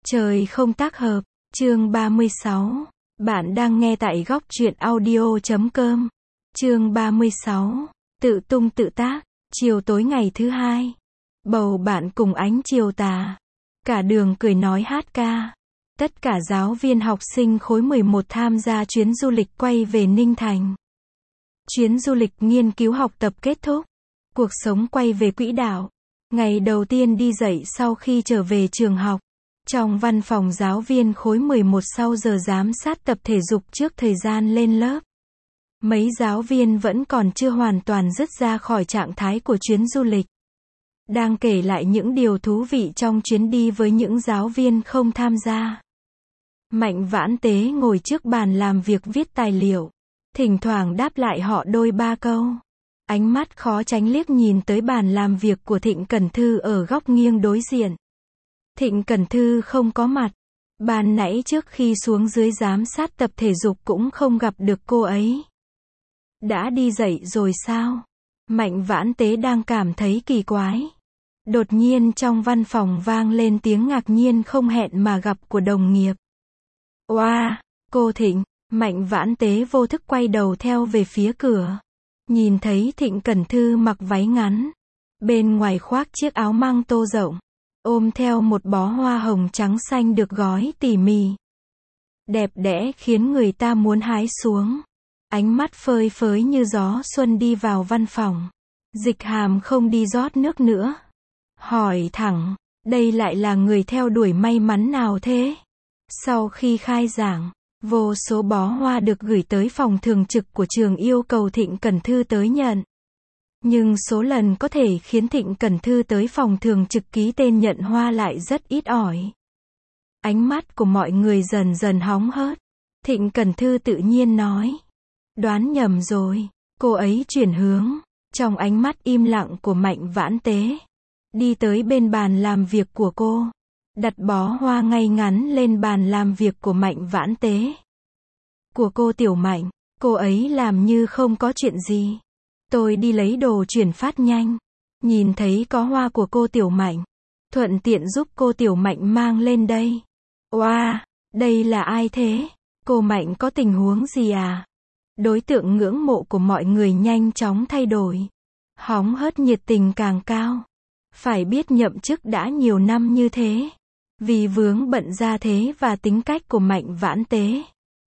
Trời không tác hợp, chương 36. Bạn đang nghe tại góc truyện audio.com. Chương 36. Tự tung tự tác. Chiều tối ngày thứ hai. Bầu bạn cùng ánh chiều tà. Cả đường cười nói hát ca. Tất cả giáo viên học sinh khối 11 tham gia chuyến du lịch quay về Ninh Thành. Chuyến du lịch nghiên cứu học tập kết thúc. Cuộc sống quay về quỹ đạo. Ngày đầu tiên đi dạy sau khi trở về trường học. Trong văn phòng giáo viên khối 11 sau giờ giám sát tập thể dục trước thời gian lên lớp. Mấy giáo viên vẫn còn chưa hoàn toàn dứt ra khỏi trạng thái của chuyến du lịch. Đang kể lại những điều thú vị trong chuyến đi với những giáo viên không tham gia. Mạnh Vãn Tế ngồi trước bàn làm việc viết tài liệu. Thỉnh thoảng đáp lại họ đôi ba câu. Ánh mắt khó tránh liếc nhìn tới bàn làm việc của Thịnh Cẩn Thư ở góc nghiêng đối diện. Thịnh Cẩn Thư không có mặt. Ban nãy trước khi xuống dưới giám sát tập thể dục cũng không gặp được cô ấy. Đã đi dậy rồi sao? Mạnh Vãn Tế đang cảm thấy kỳ quái. Đột nhiên trong văn phòng vang lên tiếng ngạc nhiên không hẹn mà gặp của đồng nghiệp. Oa, cô Thịnh. Mạnh Vãn Tế vô thức quay đầu theo về phía cửa. Nhìn thấy Thịnh Cẩn Thư mặc váy ngắn. Bên ngoài khoác chiếc áo măng tô rộng. Ôm theo một bó hoa hồng trắng xanh được gói tỉ mỉ. Đẹp đẽ khiến người ta muốn hái xuống. Ánh mắt phơi phới như gió xuân đi vào văn phòng. Dịch Hàm không đi rót nước nữa. Hỏi thẳng, đây lại là người theo đuổi may mắn nào thế? Sau khi khai giảng, vô số bó hoa được gửi tới phòng thường trực của trường yêu cầu Thịnh Cẩn Thư tới nhận. Nhưng số lần có thể khiến Thịnh Cẩn Thư tới phòng thường trực ký tên nhận hoa lại rất ít ỏi. Ánh mắt của mọi người dần dần hóng hớt. Thịnh Cẩn Thư tự nhiên nói. Đoán nhầm rồi. Cô ấy chuyển hướng. Trong ánh mắt im lặng của Mạnh Vãn Tế. Đi tới bên bàn làm việc của cô. Đặt bó hoa ngay ngắn lên bàn làm việc của Mạnh Vãn Tế. Của cô Tiểu Mạnh. Cô ấy làm như không có chuyện gì. Tôi đi lấy đồ chuyển phát nhanh. Nhìn thấy có hoa của cô Tiểu Mạnh. Thuận tiện giúp cô Tiểu Mạnh mang lên đây. Oa, đây là ai thế? Cô Mạnh có tình huống gì à? Đối tượng ngưỡng mộ của mọi người nhanh chóng thay đổi. Hóng hớt nhiệt tình càng cao. Phải biết nhậm chức đã nhiều năm như thế. Vì vướng bận gia thế và tính cách của Mạnh Vãn Tế.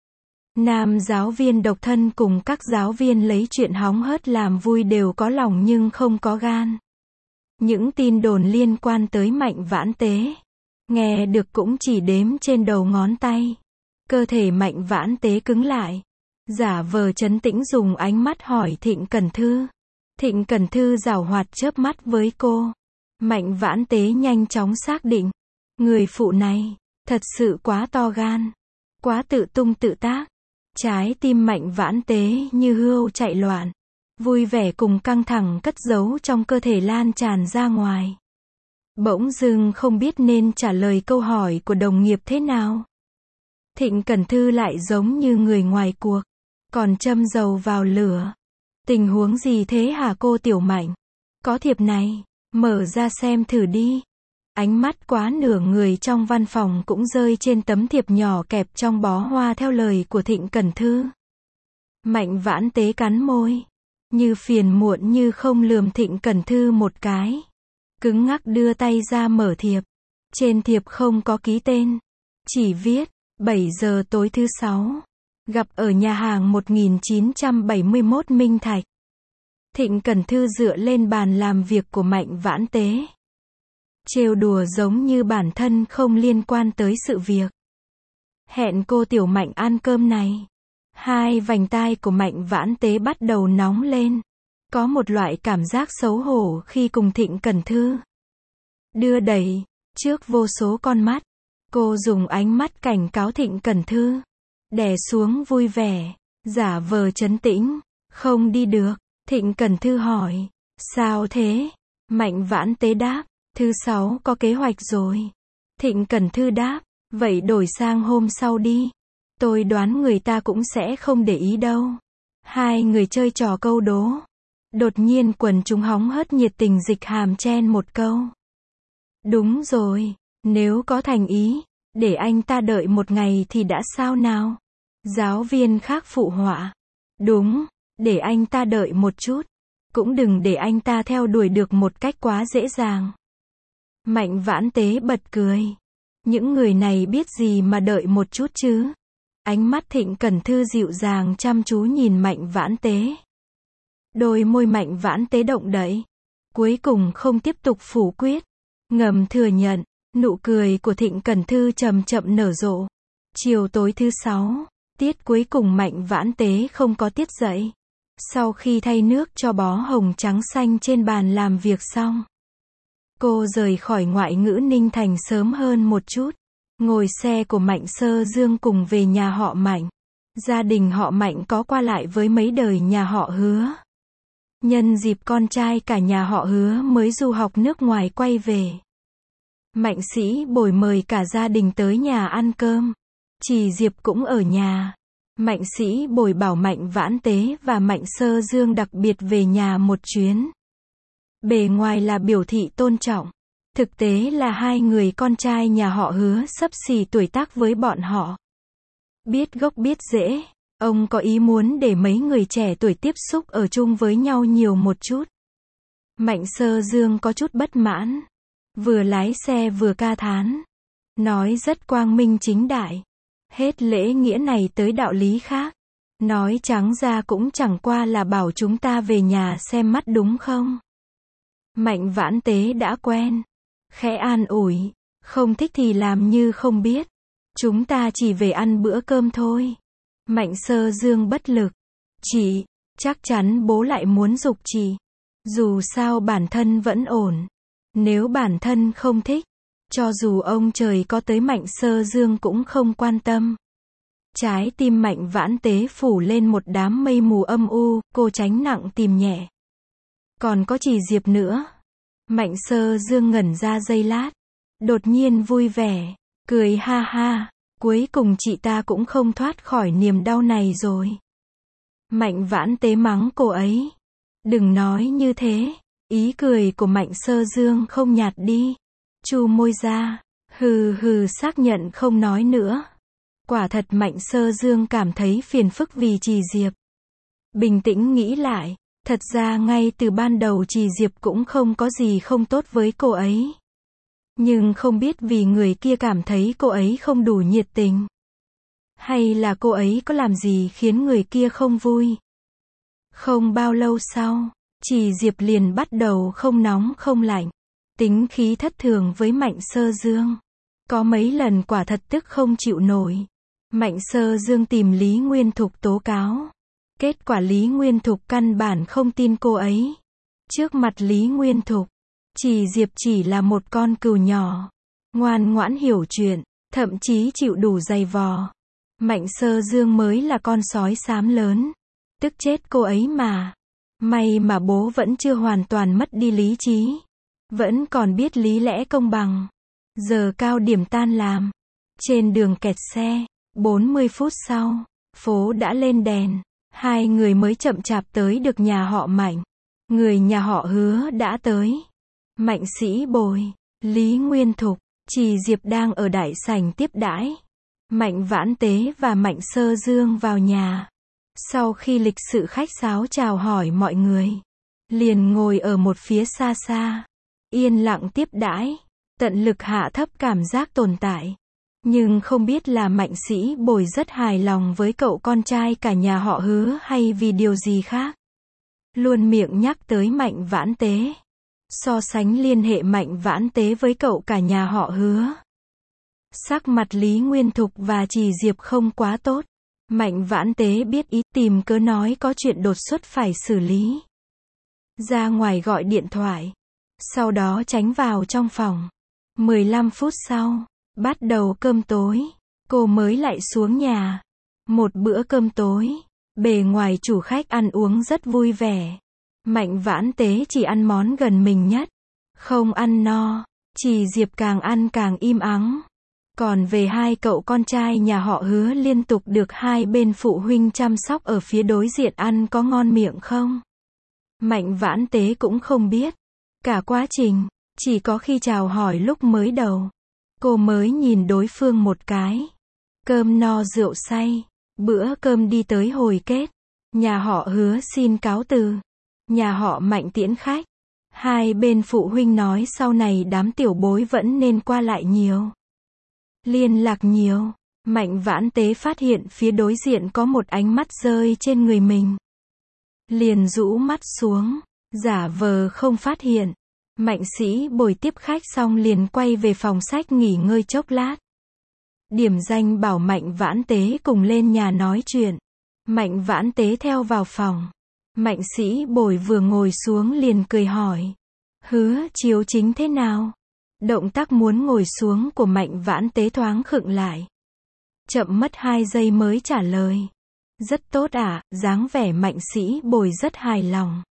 Nam giáo viên độc thân cùng các giáo viên lấy chuyện hóng hớt làm vui đều có lòng nhưng không có gan. Những tin đồn liên quan tới Mạnh Vãn Tế. Nghe được cũng chỉ đếm trên đầu ngón tay. Cơ thể Mạnh Vãn Tế cứng lại. Giả vờ trấn tĩnh dùng ánh mắt hỏi Thịnh Cẩn Thư. Thịnh Cẩn Thư giảo hoạt chớp mắt với cô. Mạnh Vãn Tế nhanh chóng xác định. Người phụ này, thật sự quá to gan. Quá tự tung tự tác. Trái tim Mạnh Vãn Tế như hươu chạy loạn. Vui vẻ cùng căng thẳng cất giấu trong cơ thể lan tràn ra ngoài. Bỗng dưng không biết nên trả lời câu hỏi của đồng nghiệp thế nào. Thịnh Cẩn Thư lại giống như người ngoài cuộc. Còn châm dầu vào lửa. Tình huống gì thế hả cô Tiểu Mạnh? Có thiệp này, mở ra xem thử đi. Ánh mắt quá nửa người trong văn phòng cũng rơi trên tấm thiệp nhỏ kẹp trong bó hoa theo lời của Thịnh Cẩn Thư. Mạnh Vãn Tế cắn môi. Như phiền muộn như không lườm Thịnh Cẩn Thư một cái. Cứng ngắc đưa tay ra mở thiệp. Trên thiệp không có ký tên. Chỉ viết, 7 giờ tối thứ 6. Gặp ở nhà hàng 1971 Minh Thạch. Thịnh Cẩn Thư dựa lên bàn làm việc của Mạnh Vãn Tế. Trêu đùa giống như bản thân không liên quan tới sự việc. Hẹn cô Tiểu Mạnh ăn cơm này. Hai vành tai của Mạnh Vãn Tế bắt đầu nóng lên. Có một loại cảm giác xấu hổ khi cùng Thịnh Cẩn Thư. Đưa đẩy, trước vô số con mắt. Cô dùng ánh mắt cảnh cáo Thịnh Cẩn Thư. Đè xuống vui vẻ. Giả vờ trấn tĩnh. Không đi được. Thịnh Cẩn Thư hỏi. Sao thế? Mạnh Vãn Tế đáp. Thứ 6 có kế hoạch rồi. Thịnh Cẩn Thư đáp. Vậy đổi sang hôm sau đi. Tôi đoán người ta cũng sẽ không để ý đâu. Hai người chơi trò câu đố. Đột nhiên quần chúng hóng hớt nhiệt tình Dịch Hàm chen một câu. Đúng rồi. Nếu có thành ý. Để anh ta đợi một ngày thì đã sao nào? Giáo viên khác phụ họa. Đúng, để anh ta đợi một chút. Cũng đừng để anh ta theo đuổi được một cách quá dễ dàng. Mạnh Vãn Tế bật cười. Những người này biết gì mà đợi một chút chứ? Ánh mắt Thịnh Cẩn Thư dịu dàng chăm chú nhìn Mạnh Vãn Tế. Đôi môi Mạnh Vãn Tế động đậy. Cuối cùng không tiếp tục phủ quyết. Ngầm thừa nhận, nụ cười của Thịnh Cẩn Thư chậm chậm nở rộ. Chiều tối thứ 6, tiết cuối cùng Mạnh Vãn Tế không có tiết dậy. Sau khi thay nước cho bó hồng trắng xanh trên bàn làm việc xong, cô rời khỏi Ngoại ngữ Ninh Thành sớm hơn một chút. Ngồi xe của Mạnh Sơ Dương cùng về nhà họ Mạnh. Gia đình họ Mạnh có qua lại với mấy đời nhà họ Hứa. Nhân dịp con trai cả nhà họ Hứa mới du học nước ngoài quay về, Mạnh Sĩ Bồi mời cả gia đình tới nhà ăn cơm. Chị Diệp cũng ở nhà. Mạnh Sĩ Bồi bảo Mạnh Vãn Tế và Mạnh Sơ Dương đặc biệt về nhà một chuyến. Bề ngoài là biểu thị tôn trọng. Thực tế là hai người con trai nhà họ Hứa xấp xỉ tuổi tác với bọn họ. Biết gốc biết rễ, ông có ý muốn để mấy người trẻ tuổi tiếp xúc ở chung với nhau nhiều một chút. Mạnh Sơ Dương có chút bất mãn. Vừa lái xe vừa ca thán. Nói rất quang minh chính đại. Hết lễ nghĩa này tới đạo lý khác. Nói trắng ra cũng chẳng qua là bảo chúng ta về nhà xem mắt đúng không? Mạnh Vãn Tế đã quen. Khẽ an ủi. Không thích thì làm như không biết. Chúng ta chỉ về ăn bữa cơm thôi. Mạnh Sơ Dương bất lực. Chị, chắc chắn bố lại muốn giục chị. Dù sao bản thân vẫn ổn. Nếu bản thân không thích, cho dù ông trời có tới Mạnh Sơ Dương cũng không quan tâm. Trái tim Mạnh Vãn Tế phủ lên một đám mây mù âm u, cô tránh nặng tìm nhẹ. Còn có chị Diệp nữa. Mạnh Sơ Dương ngẩn ra giây lát. Đột nhiên vui vẻ, cười ha ha. Cuối cùng chị ta cũng không thoát khỏi niềm đau này rồi. Mạnh Vãn Tế mắng cô ấy. Đừng nói như thế. Ý cười của Mạnh Sơ Dương không nhạt đi. Chu môi ra. Hừ hừ xác nhận không nói nữa. Quả thật Mạnh Sơ Dương cảm thấy phiền phức vì chị Diệp. Bình tĩnh nghĩ lại. Thật ra ngay từ ban đầu chị Diệp cũng không có gì không tốt với cô ấy. Nhưng không biết vì người kia cảm thấy cô ấy không đủ nhiệt tình. Hay là cô ấy có làm gì khiến người kia không vui. Không bao lâu sau, chị Diệp liền bắt đầu không nóng không lạnh. Tính khí thất thường với Mạnh Sơ Dương. Có mấy lần quả thật tức không chịu nổi. Mạnh Sơ Dương tìm Lý Nguyên Thục tố cáo. Kết quả Lý Nguyên Thục căn bản không tin cô ấy. Trước mặt Lý Nguyên Thục, chị Diệp chỉ là một con cừu nhỏ. Ngoan ngoãn hiểu chuyện, thậm chí chịu đủ giày vò. Mạnh Sơ Dương mới là con sói xám lớn. Tức chết cô ấy mà. May mà bố vẫn chưa hoàn toàn mất đi lý trí. Vẫn còn biết lý lẽ công bằng. Giờ cao điểm tan làm. Trên đường kẹt xe, 40 phút sau, phố đã lên đèn. Hai người mới chậm chạp tới được nhà họ Mạnh. Người nhà họ Hứa đã tới. Mạnh Sĩ Bồi, Lý Nguyên Thục, chị Diệp đang ở đại sảnh tiếp đãi. Mạnh Vãn Tế và Mạnh Sơ Dương vào nhà. Sau khi lịch sự khách sáo chào hỏi mọi người, liền ngồi ở một phía xa xa, yên lặng tiếp đãi, tận lực hạ thấp cảm giác tồn tại. Nhưng không biết là Mạnh Sĩ Bồi rất hài lòng với cậu con trai cả nhà họ Hứa hay vì điều gì khác. Luôn miệng nhắc tới Mạnh Vãn Tế. So sánh liên hệ Mạnh Vãn Tế với cậu cả nhà họ Hứa. Sắc mặt Lý Nguyên Thục và chị Diệp không quá tốt. Mạnh Vãn Tế biết ý tìm cớ nói có chuyện đột xuất phải xử lý. Ra ngoài gọi điện thoại. Sau đó tránh vào trong phòng. 15 phút sau, bắt đầu cơm tối. Cô mới lại xuống nhà. Một bữa cơm tối. Bề ngoài chủ khách ăn uống rất vui vẻ. Mạnh Vãn Tế chỉ ăn món gần mình nhất. Không ăn no. Chị Diệp càng ăn càng im ắng. Còn về hai cậu con trai nhà họ Hứa liên tục được hai bên phụ huynh chăm sóc ở phía đối diện ăn có ngon miệng không? Mạnh Vãn Tế cũng không biết. Cả quá trình, chỉ có khi chào hỏi lúc mới đầu. Cô mới nhìn đối phương một cái. Cơm no rượu say. Bữa cơm đi tới hồi kết. Nhà họ Hứa xin cáo từ. Nhà họ Mạnh tiễn khách. Hai bên phụ huynh nói sau này đám tiểu bối vẫn nên qua lại nhiều. Liên lạc nhiều. Mạnh Vãn Tế phát hiện phía đối diện có một ánh mắt rơi trên người mình. Liền rũ mắt xuống, giả vờ không phát hiện. Mạnh Sĩ Bồi tiếp khách xong liền quay về phòng sách nghỉ ngơi chốc lát. Điểm danh bảo Mạnh Vãn Tế cùng lên nhà nói chuyện. Mạnh Vãn Tế theo vào phòng. Mạnh Sĩ Bồi vừa ngồi xuống liền cười hỏi. Hứa Chiếu Chính thế nào? Động tác muốn ngồi xuống của Mạnh Vãn Tế thoáng khựng lại. Chậm mất 2 giây mới trả lời. Rất tốt ạ, dáng vẻ Mạnh Sĩ Bồi rất hài lòng.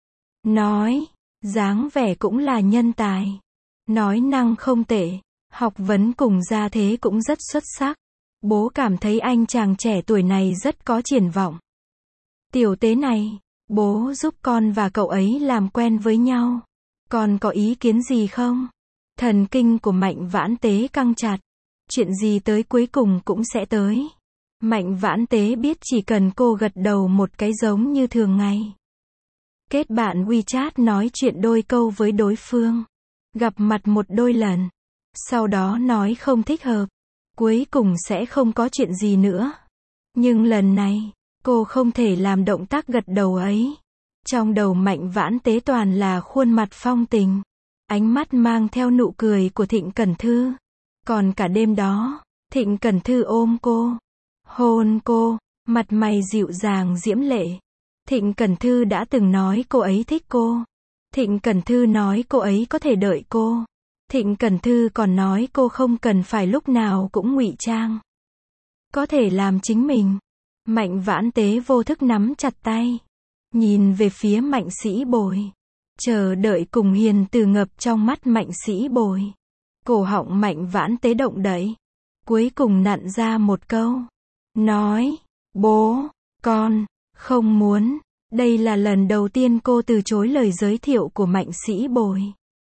Nói, dáng vẻ cũng là nhân tài. Nói năng không tệ, học vấn cùng gia thế cũng rất xuất sắc. Bố cảm thấy anh chàng trẻ tuổi này rất có triển vọng. Tiểu Tế này, bố giúp con và cậu ấy làm quen với nhau. Con có ý kiến gì không? Thần kinh của Mạnh Vãn Tế căng chặt. Chuyện gì tới cuối cùng cũng sẽ tới. Mạnh Vãn Tế biết chỉ cần cô gật đầu một cái giống như thường ngày. Kết bạn WeChat nói chuyện đôi câu với đối phương. Gặp mặt một đôi lần. Sau đó nói không thích hợp. Cuối cùng sẽ không có chuyện gì nữa. Nhưng lần này, cô không thể làm động tác gật đầu ấy. Trong đầu Mạnh Vãn Tế toàn là khuôn mặt phong tình. Ánh mắt mang theo nụ cười của Thịnh Cẩn Thư. Còn cả đêm đó, Thịnh Cẩn Thư ôm cô, hôn cô, mặt mày dịu dàng diễm lệ. Thịnh Cẩn Thư đã từng nói cô ấy thích cô. Thịnh Cẩn Thư nói cô ấy có thể đợi cô. Thịnh Cẩn Thư còn nói cô không cần phải lúc nào cũng ngụy trang. Có thể làm chính mình. Mạnh Vãn Tế vô thức nắm chặt tay. Nhìn về phía Mạnh Sĩ Bồi. Chờ đợi cùng hiền từ ngập trong mắt Mạnh Sĩ Bồi. Cổ họng Mạnh Vãn Tế động đậy. Cuối cùng nặn ra một câu. Nói, bố, con, không muốn. Đây là lần đầu tiên cô từ chối lời giới thiệu của Mạnh Sĩ Bồi.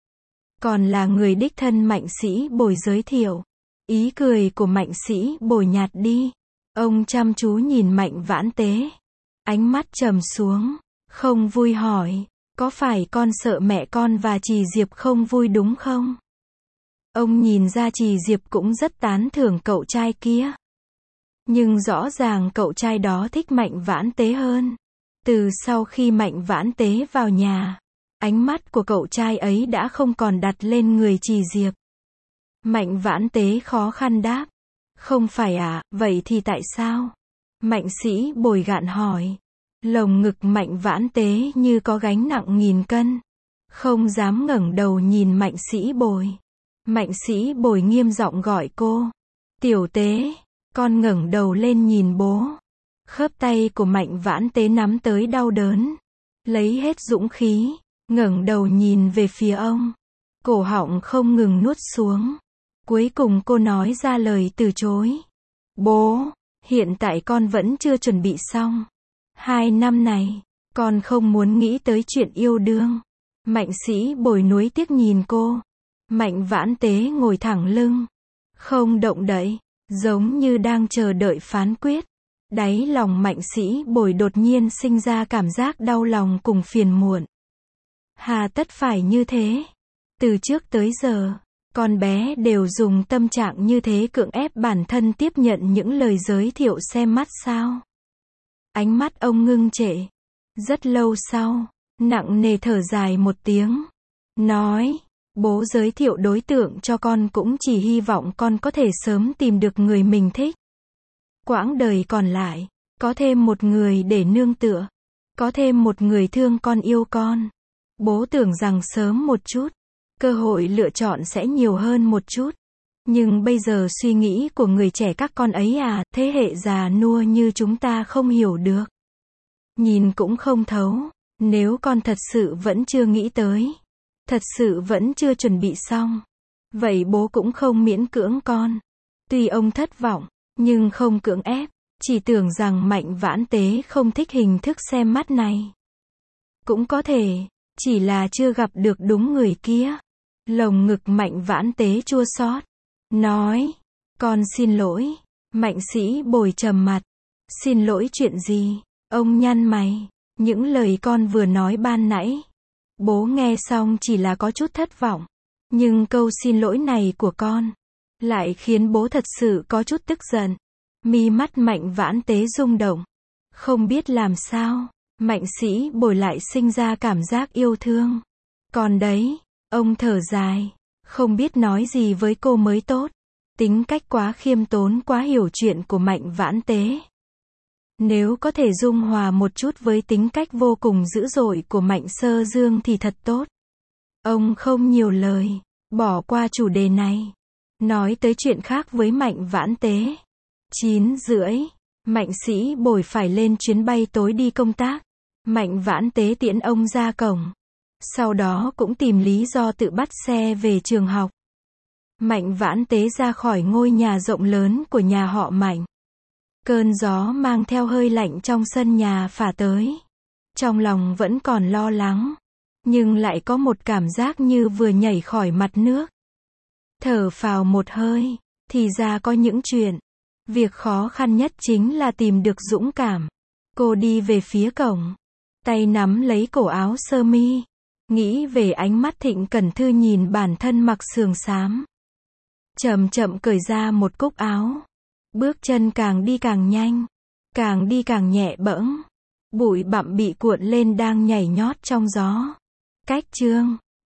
Còn là người đích thân Mạnh Sĩ Bồi giới thiệu. Ý cười của Mạnh Sĩ Bồi nhạt đi. Ông chăm chú nhìn Mạnh Vãn Tế. Ánh mắt trầm xuống. Không vui hỏi. Có phải con sợ mẹ con và Trì Diệp không vui đúng không? Ông nhìn ra Trì Diệp cũng rất tán thưởng cậu trai kia. Nhưng rõ ràng cậu trai đó thích Mạnh Vãn Tế hơn. Từ sau khi Mạnh Vãn Tế vào nhà, ánh mắt của cậu trai ấy đã không còn đặt lên người Trì Diệp. Mạnh Vãn Tế khó khăn đáp. Không phải ạ, vậy thì tại sao? Mạnh Sĩ Bồi gạn hỏi. Lồng ngực Mạnh Vãn Tế như có gánh nặng 1000 cân. Không dám ngẩng đầu nhìn Mạnh Sĩ Bồi. Mạnh Sĩ Bồi nghiêm giọng gọi cô. Tiểu Tế, con ngẩng đầu lên nhìn bố. Khớp tay của Mạnh Vãn Tế nắm tới đau đớn. Lấy hết dũng khí, ngẩng đầu nhìn về phía ông. Cổ họng không ngừng nuốt xuống. Cuối cùng cô nói ra lời từ chối. Bố, hiện tại con vẫn chưa chuẩn bị xong. 2 năm này, con không muốn nghĩ tới chuyện yêu đương. Mạnh Sĩ Bồi nuối tiếc nhìn cô. Mạnh Vãn Tế ngồi thẳng lưng. Không động đậy, giống như đang chờ đợi phán quyết. Đáy lòng Mạnh Sĩ Bồi đột nhiên sinh ra cảm giác đau lòng cùng phiền muộn. Hà tất phải như thế. Từ trước tới giờ, con bé đều dùng tâm trạng như thế cưỡng ép bản thân tiếp nhận những lời giới thiệu xem mắt sao. Ánh mắt ông ngưng trệ. Rất lâu sau, nặng nề thở dài một tiếng. Nói, bố giới thiệu đối tượng cho con cũng chỉ hy vọng con có thể sớm tìm được người mình thích. Quãng đời còn lại, có thêm một người để nương tựa. Có thêm một người thương con yêu con. Bố tưởng rằng sớm một chút, cơ hội lựa chọn sẽ nhiều hơn một chút. Nhưng bây giờ suy nghĩ của người trẻ các con ấy thế hệ già nua như chúng ta không hiểu được. Nhìn cũng không thấu. Nếu con thật sự vẫn chưa nghĩ tới, thật sự vẫn chưa chuẩn bị xong, vậy bố cũng không miễn cưỡng con. Tuy ông thất vọng, nhưng không cưỡng ép. Chỉ tưởng rằng Mạnh Vãn Tế không thích hình thức xem mắt này. Cũng có thể, chỉ là chưa gặp được đúng người kia. Lồng ngực Mạnh Vãn Tế chua xót. nói, con xin lỗi. Mạnh Sĩ Bồi trầm mặt. Xin lỗi chuyện gì? Ông nhăn mày. Những lời con vừa nói ban nãy. Bố nghe xong chỉ là có chút thất vọng. Nhưng câu xin lỗi này của con lại khiến bố thật sự có chút tức giận. Mi mắt Mạnh Vãn Tế rung động. Không biết làm sao, Mạnh Sĩ Bồi lại sinh ra cảm giác yêu thương. Còn đấy, ông thở dài, không biết nói gì với cô mới tốt. Tính cách quá khiêm tốn, quá hiểu chuyện của Mạnh Vãn Tế. Nếu có thể dung hòa một chút với tính cách vô cùng dữ dội của Mạnh Sơ Dương thì thật tốt. Ông không nhiều lời, bỏ qua chủ đề này. Nói tới chuyện khác với Mạnh Vãn Tế. 9:30, Mạnh Sĩ Bồi phải lên chuyến bay tối đi công tác. Mạnh Vãn Tế tiễn ông ra cổng. Sau đó cũng tìm lý do tự bắt xe về trường học. Mạnh Vãn Tế ra khỏi ngôi nhà rộng lớn của nhà họ Mạnh. Cơn gió mang theo hơi lạnh trong sân nhà phả tới. Trong lòng vẫn còn lo lắng, nhưng lại có một cảm giác như vừa nhảy khỏi mặt nước. Thở phào một hơi, thì ra có những chuyện. Việc khó khăn nhất chính là tìm được dũng cảm. Cô đi về phía cổng, tay nắm lấy cổ áo sơ mi, nghĩ về ánh mắt Thịnh Cẩn Thư nhìn bản thân mặc sườn xám. Chậm chậm cởi ra một cúc áo. Bước chân càng đi càng nhanh, càng đi càng nhẹ bẫng. Bụi bặm bị cuộn lên đang nhảy nhót trong gió. Cách chương